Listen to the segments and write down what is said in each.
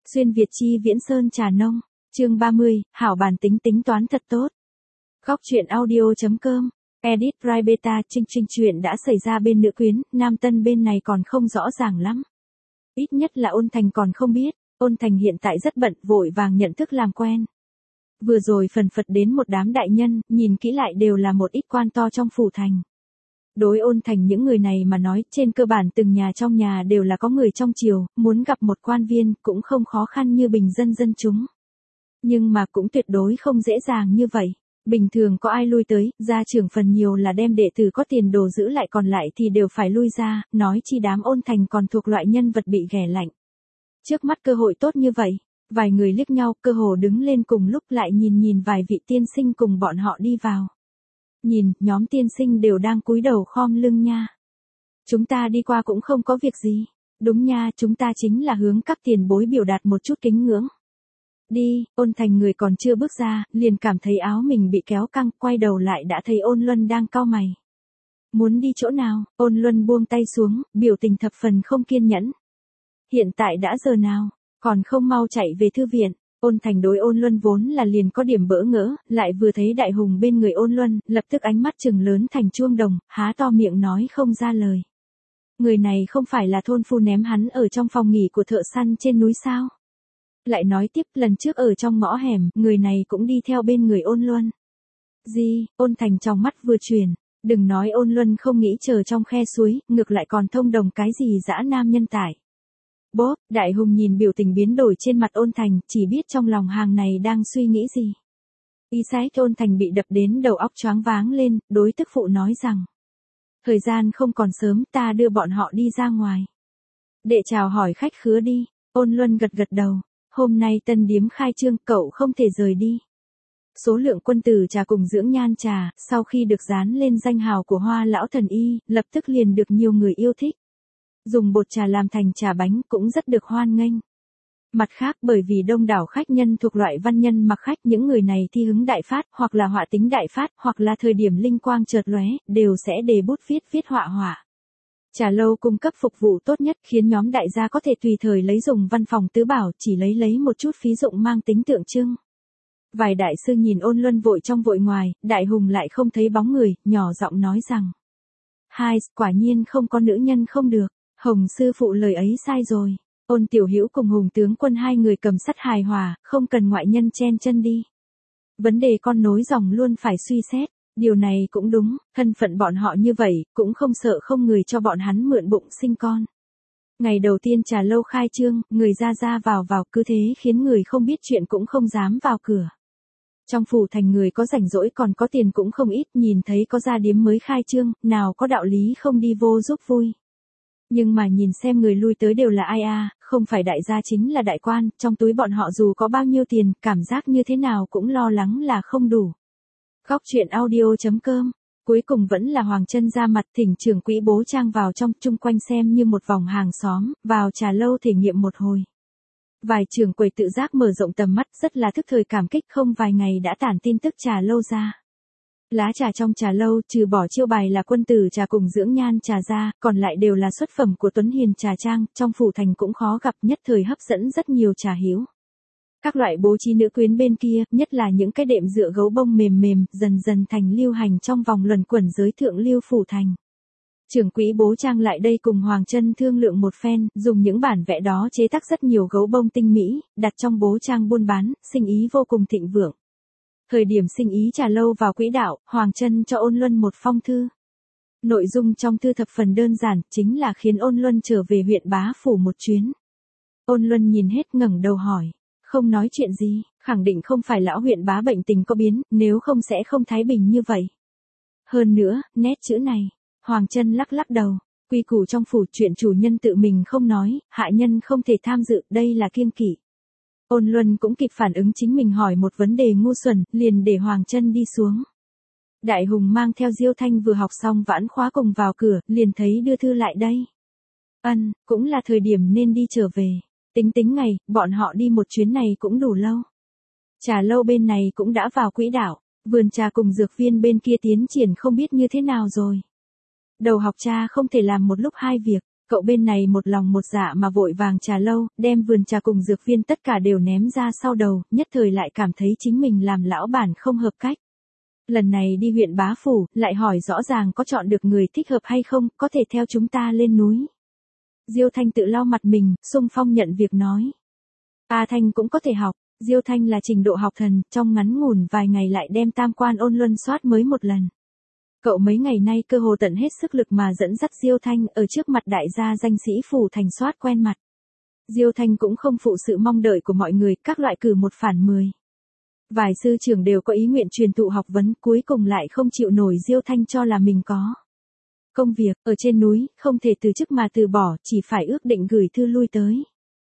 Xuyên Việt chi Viễn Sơn Trà Nông, chương 30, hảo bản tính tính toán thật tốt. Góc truyện audio.com, edit Rai Beta. Trinh chuyện đã xảy ra bên nữ quyến, nam tân bên này còn không rõ ràng lắm. Ít nhất là Ôn Thành còn không biết, Ôn Thành hiện tại rất bận, vội vàng nhận thức làm quen. Vừa rồi phần phật đến một đám đại nhân, nhìn kỹ lại đều là một ít quan to trong phủ thành. Đối Ôn Thành những người này mà nói, trên cơ bản từng nhà trong nhà đều là có người trong triều, muốn gặp một quan viên cũng không khó khăn như bình dân dân chúng. Nhưng mà cũng tuyệt đối không dễ dàng như vậy. Bình thường có ai lui tới, gia trưởng phần nhiều là đem đệ tử có tiền đồ giữ lại, còn lại thì đều phải lui ra, nói chi đám Ôn Thành còn thuộc loại nhân vật bị ghẻ lạnh. Trước mắt cơ hội tốt như vậy, vài người liếc nhau, cơ hồ đứng lên cùng lúc lại nhìn vài vị tiên sinh cùng bọn họ đi vào. Nhìn, nhóm tiên sinh đều đang cúi đầu khom lưng nha. Chúng ta đi qua cũng không có việc gì. Đúng nha, chúng ta chính là hướng các tiền bối biểu đạt một chút kính ngưỡng. Đi. Ôn Thành người còn chưa bước ra, liền cảm thấy áo mình bị kéo căng, quay đầu lại đã thấy Ôn Luân đang cau mày. Muốn đi chỗ nào? Ôn Luân buông tay xuống, biểu tình thập phần không kiên nhẫn. Hiện tại đã giờ nào? Còn không mau chạy về thư viện. Ôn Thành đối Ôn Luân vốn là liền có điểm bỡ ngỡ, lại vừa thấy Đại Hùng bên người Ôn Luân, lập tức ánh mắt trừng lớn thành chuông đồng, há to miệng nói không ra lời. Người này không phải là thôn phu ném hắn ở trong phòng nghỉ của thợ săn trên núi sao? Lại nói tiếp, lần trước ở trong ngõ hẻm, người này cũng đi theo bên người Ôn Luân. Gì? Ôn Thành trong mắt vừa chuyển, đừng nói Ôn Luân không nghĩ chờ trong khe suối, ngược lại còn thông đồng cái gì dã nam nhân tải. Bốp, Đại Hùng nhìn biểu tình biến đổi trên mặt Ôn Thành, chỉ biết trong lòng hàng này đang suy nghĩ gì. Y sái Ôn Thành bị đập đến đầu óc choáng váng lên, đối tức phụ nói rằng. Thời gian không còn sớm, ta đưa bọn họ đi ra ngoài. Đệ chào hỏi khách khứa đi. Ôn Luân gật đầu. Hôm nay tân điếm khai trương, cậu không thể rời đi. Số lượng quân tử trà cùng dưỡng nhan trà, sau khi được dán lên danh hào của Hoa lão thần y, lập tức liền được nhiều người yêu thích. Dùng bột trà làm thành trà bánh cũng rất được hoan nghênh. Mặt khác, bởi vì đông đảo khách nhân thuộc loại văn nhân mặc khách, những người này thi hứng đại phát, hoặc là họa tính đại phát, hoặc là thời điểm linh quang chợt lóe, đều sẽ đề bút viết họa họa. Trà lâu cung cấp phục vụ tốt nhất, khiến nhóm đại gia có thể tùy thời lấy dùng văn phòng tứ bảo, chỉ lấy một chút phí dụng mang tính tượng trưng. Vài đại sư nhìn Ôn Luân vội trong vội ngoài, Đại Hùng lại không thấy bóng người, nhỏ giọng nói rằng. Hai, quả nhiên không có nữ nhân không được. Hồng sư phụ lời ấy sai rồi. Ôn Tiểu Hữu cùng Hùng tướng quân hai người cầm sắt hài hòa, không cần ngoại nhân chen chân đi. Vấn đề con nối dòng luôn phải suy xét. Điều này cũng đúng, thân phận bọn họ như vậy, cũng không sợ không người cho bọn hắn mượn bụng sinh con. Ngày đầu tiên trà lâu khai trương, người ra vào, cứ thế khiến người không biết chuyện cũng không dám vào cửa. Trong phủ thành người có rảnh rỗi còn có tiền cũng không ít, nhìn thấy có gia điếm mới khai trương, nào có đạo lý không đi vô giúp vui. Nhưng mà nhìn xem người lui tới đều là ai à, không phải đại gia chính là đại quan, trong túi bọn họ dù có bao nhiêu tiền, cảm giác như thế nào cũng lo lắng là không đủ. Góc truyện audio.com, cuối cùng vẫn là Hoàng Chân ra mặt, thỉnh trưởng quỹ Bố Trang vào trong, chung quanh xem như một vòng hàng xóm, vào trà lâu thể nghiệm một hồi. Vài trưởng quầy tự giác mở rộng tầm mắt, rất là thức thời cảm kích, không vài ngày đã tản tin tức trà lâu ra. Lá trà trong trà lâu, trừ bỏ chiêu bài là quân tử trà cùng dưỡng nhan trà ra, còn lại đều là xuất phẩm của Tuấn Hiền trà trang, trong phủ thành cũng khó gặp, nhất thời hấp dẫn rất nhiều trà hiếu. Các loại bố trí nữ quyến bên kia, nhất là những cái đệm dựa gấu bông mềm, dần thành lưu hành trong vòng luẩn quẩn giới thượng lưu phủ thành. Trưởng quỹ Bố Trang lại đây cùng Hoàng Chân thương lượng một phen, dùng những bản vẽ đó chế tác rất nhiều gấu bông tinh mỹ, đặt trong Bố Trang buôn bán, sinh ý vô cùng thịnh vượng. Thời điểm sinh ý trà lâu vào quỹ đạo, Hoàng Chân cho Ôn Luân một phong thư. Nội dung trong thư thập phần đơn giản, chính là khiến Ôn Luân trở về huyện Bá phủ một chuyến. Ôn Luân nhìn hết ngẩng đầu hỏi. Không nói chuyện gì, khẳng định không phải lão huyện Bá bệnh tình có biến, nếu không sẽ không thái bình như vậy. Hơn nữa, nét chữ này, Hoàng Chân lắc đầu, quy củ trong phủ, chuyện chủ nhân tự mình không nói, hạ nhân không thể tham dự, đây là kiêng kỵ. Ôn Luân cũng kịp phản ứng chính mình hỏi một vấn đề ngu xuẩn, liền để Hoàng Chân đi xuống. Đại Hùng mang theo Diêu Thanh vừa học xong vãn khóa cùng vào cửa, liền thấy đưa thư lại đây. Cũng là thời điểm nên đi trở về. Tính ngày, bọn họ đi một chuyến này cũng đủ lâu. Trà lâu bên này cũng đã vào quỹ đạo, vườn trà cùng dược viên bên kia tiến triển không biết như thế nào rồi. Đầu học cha không thể làm một lúc hai việc, Cậu bên này một lòng một dạ mà vội vàng trà lâu, đem vườn trà cùng dược viên tất cả đều ném ra sau đầu, nhất thời lại cảm thấy chính mình làm lão bản không hợp cách. Lần này đi huyện Bá Phủ, lại hỏi rõ ràng có chọn được người thích hợp hay không, có thể theo chúng ta lên núi. Diêu Thanh tự lau mặt mình, xung phong nhận việc nói. A Thanh cũng có thể học, Diêu Thanh là trình độ học thần, trong ngắn ngủn vài ngày lại đem tam quan ôn luân soát mới một lần. Cậu mấy ngày nay cơ hồ tận hết sức lực mà dẫn dắt Diêu Thanh ở trước mặt đại gia danh sĩ phủ thành soát quen mặt. Diêu Thanh cũng không phụ sự mong đợi của mọi người, các loại cử 1 phản 10. Vài sư trưởng đều có ý nguyện truyền thụ học vấn, cuối cùng lại không chịu nổi Diêu Thanh cho là mình có công việc, ở trên núi, không thể từ chức mà từ bỏ, chỉ phải ước định gửi thư lui tới.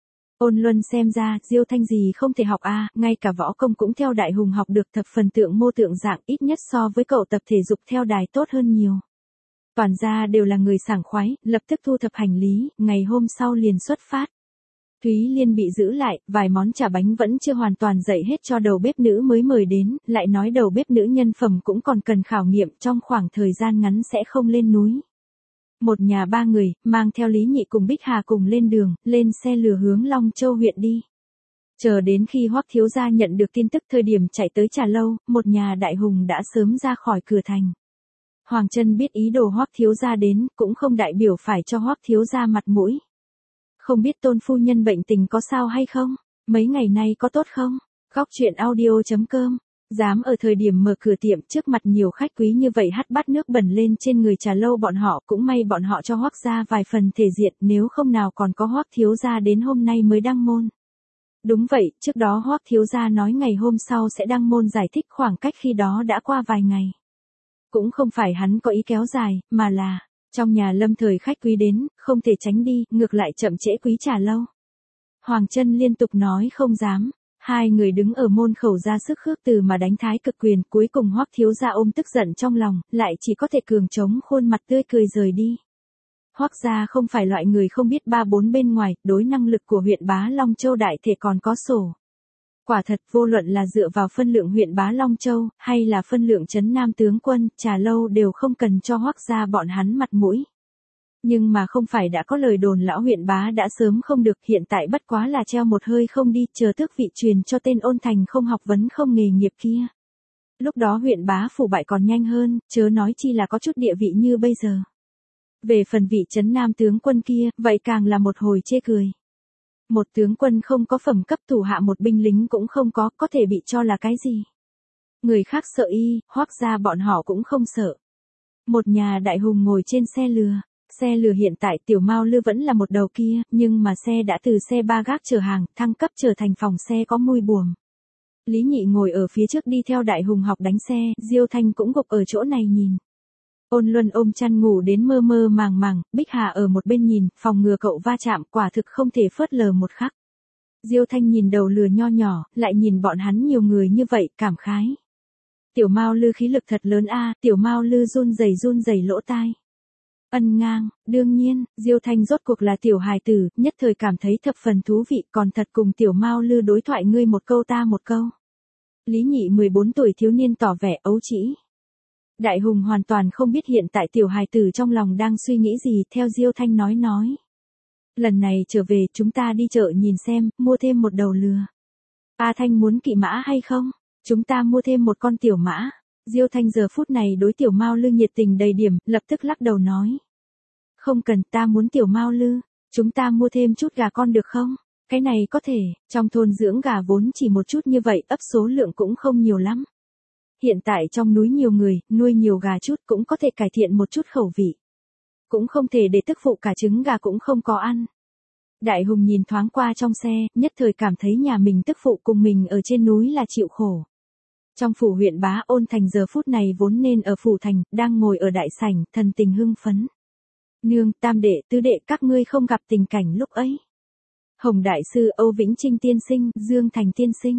Ôn Luân xem ra, Diêu Thanh gì không thể học ngay cả võ công cũng theo Đại Hùng học được thập phần tượng mô tượng dạng, ít nhất so với cậu tập thể dục theo đài tốt hơn nhiều. Toàn gia đều là người sảng khoái, lập tức thu thập hành lý, ngày hôm sau liền xuất phát. Thúy Liên bị giữ lại, vài món chả bánh vẫn chưa hoàn toàn dạy hết cho đầu bếp nữ mới mời đến, lại nói đầu bếp nữ nhân phẩm cũng còn cần khảo nghiệm, trong khoảng thời gian ngắn sẽ không lên núi. Một nhà 3 người, mang theo Lý Nhị cùng Bích Hà cùng lên đường, lên xe lừa hướng Long Châu huyện đi. Chờ đến khi Hoắc thiếu gia nhận được tin tức thời điểm chạy tới trà lâu, một nhà Đại Hùng đã sớm ra khỏi cửa thành. Hoàng Trân biết ý đồ Hoắc thiếu gia đến, cũng không đại biểu phải cho Hoắc thiếu gia mặt mũi. Không biết Tôn phu nhân bệnh tình có sao hay không? Mấy ngày nay có tốt không? Góc truyện audio.com. Dám ở thời điểm mở cửa tiệm trước mặt nhiều khách quý như vậy hắt bát nước bẩn lên trên người trà lâu bọn họ, cũng may bọn họ cho Hoắc gia vài phần thể diện, nếu không nào còn có Hoắc thiếu gia đến hôm nay mới đăng môn. Đúng vậy, trước đó Hoắc thiếu gia nói ngày hôm sau sẽ đăng môn, giải thích khoảng cách khi đó đã qua vài ngày. Cũng không phải hắn có ý kéo dài, mà là trong nhà lâm thời khách quý đến, không thể tránh đi, ngược lại chậm trễ quý trà lâu. Hoàng Trân liên tục nói không dám. Hai người đứng ở môn khẩu ra sức khước từ mà đánh thái cực quyền, cuối cùng Hoắc thiếu gia ôm tức giận trong lòng, lại chỉ có thể cường chống khuôn mặt tươi cười rời đi. Hoắc gia không phải loại người không biết 3-4 bên ngoài, đối năng lực của huyện Bá Long Châu đại thể còn có sổ. Quả thật, vô luận là dựa vào phân lượng huyện Bá Long Châu, hay là phân lượng trấn Nam tướng quân, trà lâu đều không cần cho Hoắc gia bọn hắn mặt mũi. Nhưng mà không phải đã có lời đồn lão huyện Bá đã sớm không được, hiện tại bất quá là treo một hơi không đi, chờ tước vị truyền cho tên Ôn Thành không học vấn không nghề nghiệp kia. Lúc đó huyện Bá phủ bại còn nhanh hơn, chớ nói chi là có chút địa vị như bây giờ. Về phần vị trấn Nam tướng quân kia, vậy càng là một hồi chê cười. Một tướng quân không có phẩm cấp, thủ hạ một binh lính cũng không có thể bị cho là cái gì. Người khác sợ y, Hoắc gia bọn họ cũng không sợ. Một nhà Đại Hùng ngồi trên xe lừa. Xe lừa hiện tại Tiểu Mao Lư vẫn là một đầu kia, nhưng mà xe đã từ xe ba gác chở hàng, thăng cấp trở thành phòng xe có mui buồm. Lý Nhị ngồi ở phía trước đi theo Đại Hùng học đánh xe, Diêu Thanh cũng gục ở chỗ này nhìn. Ôn Luân ôm chăn ngủ đến mơ mơ màng màng, Bích Hà ở một bên nhìn, phòng ngừa cậu va chạm, quả thực không thể phớt lờ một khắc. Diêu Thanh nhìn đầu lừa nho nhỏ, lại nhìn bọn hắn nhiều người như vậy, cảm khái. Tiểu Mao Lư khí lực thật lớn Tiểu Mao Lư run rẩy lỗ tai. Ân ngang, đương nhiên, Diêu Thanh rốt cuộc là tiểu hài tử, nhất thời cảm thấy thập phần thú vị, còn thật cùng Tiểu Mao Lư đối thoại ngươi một câu ta một câu. Lý Nhị 14 tuổi thiếu niên tỏ vẻ ấu trĩ. Đại Hùng hoàn toàn không biết hiện tại tiểu hài tử trong lòng đang suy nghĩ gì, theo Diêu Thanh nói. Lần này trở về chúng ta đi chợ nhìn xem, mua thêm một đầu lừa. A Thanh muốn kỵ mã hay không? Chúng ta mua thêm một con tiểu mã. Diêu Thanh giờ phút này đối Tiểu Mao Lư nhiệt tình đầy điểm, lập tức lắc đầu nói. Không cần, ta muốn Tiểu Mao Lư, chúng ta mua thêm chút gà con được không? Cái này có thể, trong thôn dưỡng gà vốn chỉ một chút như vậy, ấp số lượng cũng không nhiều lắm. Hiện tại trong núi nhiều người, nuôi nhiều gà chút cũng có thể cải thiện một chút khẩu vị. Cũng không thể để tức phụ cả trứng gà cũng không có ăn. Đại Hùng nhìn thoáng qua trong xe, nhất thời cảm thấy nhà mình tức phụ cùng mình ở trên núi là chịu khổ. Trong phủ huyện Bá Ôn Thành giờ phút này vốn nên ở phủ thành, đang ngồi ở đại sảnh, thần tình hưng phấn. Nương, tam đệ, tứ đệ các ngươi không gặp tình cảnh lúc ấy. Hồng Đại Sư, Âu Vĩnh Trinh tiên sinh, Dương Thành tiên sinh.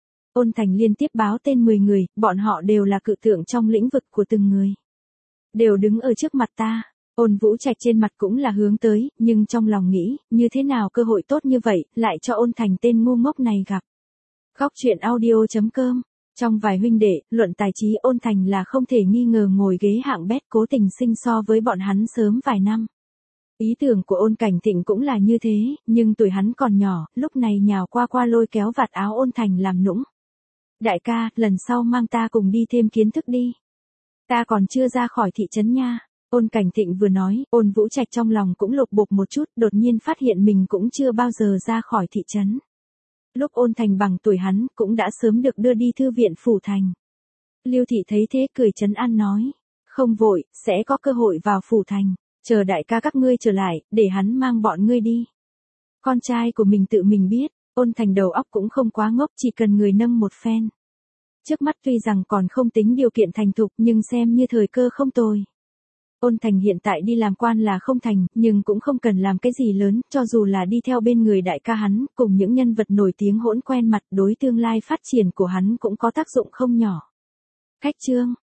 Ôn Thành liên tiếp báo tên 10 người, bọn họ đều là cự tượng trong lĩnh vực của từng người. Đều đứng ở trước mặt ta. Ôn Vũ Trạch trên mặt cũng là hướng tới, nhưng trong lòng nghĩ, như thế nào cơ hội tốt như vậy, lại cho Ôn Thành tên ngu ngốc này gặp. Góc truyện audio.com. Trong vài huynh đệ, luận tài trí Ôn Thành là không thể nghi ngờ ngồi ghế hạng bét, cố tình sinh so với bọn hắn sớm vài năm. Ý tưởng của Ôn Cảnh Thịnh cũng là như thế, nhưng tuổi hắn còn nhỏ, lúc này nhào qua lôi kéo vạt áo Ôn Thành làm nũng. Đại ca, lần sau mang ta cùng đi thêm kiến thức đi. Ta còn chưa ra khỏi thị trấn nha. Ôn Cảnh Thịnh vừa nói, Ôn Vũ Trạch trong lòng cũng lục bục một chút, đột nhiên phát hiện mình cũng chưa bao giờ ra khỏi thị trấn. Lúc Ôn Thành bằng tuổi hắn, cũng đã sớm được đưa đi thư viện phủ thành. Lưu Thị thấy thế cười trấn an nói, không vội, sẽ có cơ hội vào phủ thành, chờ đại ca các ngươi trở lại, để hắn mang bọn ngươi đi. Con trai của mình tự mình biết, Ôn Thành đầu óc cũng không quá ngốc, chỉ cần người nâng một phen. Trước mắt tuy rằng còn không tính điều kiện thành thục nhưng xem như thời cơ không tồi. Ôn Thành hiện tại đi làm quan là không thành, nhưng cũng không cần làm cái gì lớn, cho dù là đi theo bên người đại ca hắn, cùng những nhân vật nổi tiếng hỗn quen mặt, đối tương lai phát triển của hắn cũng có tác dụng không nhỏ. Khách chương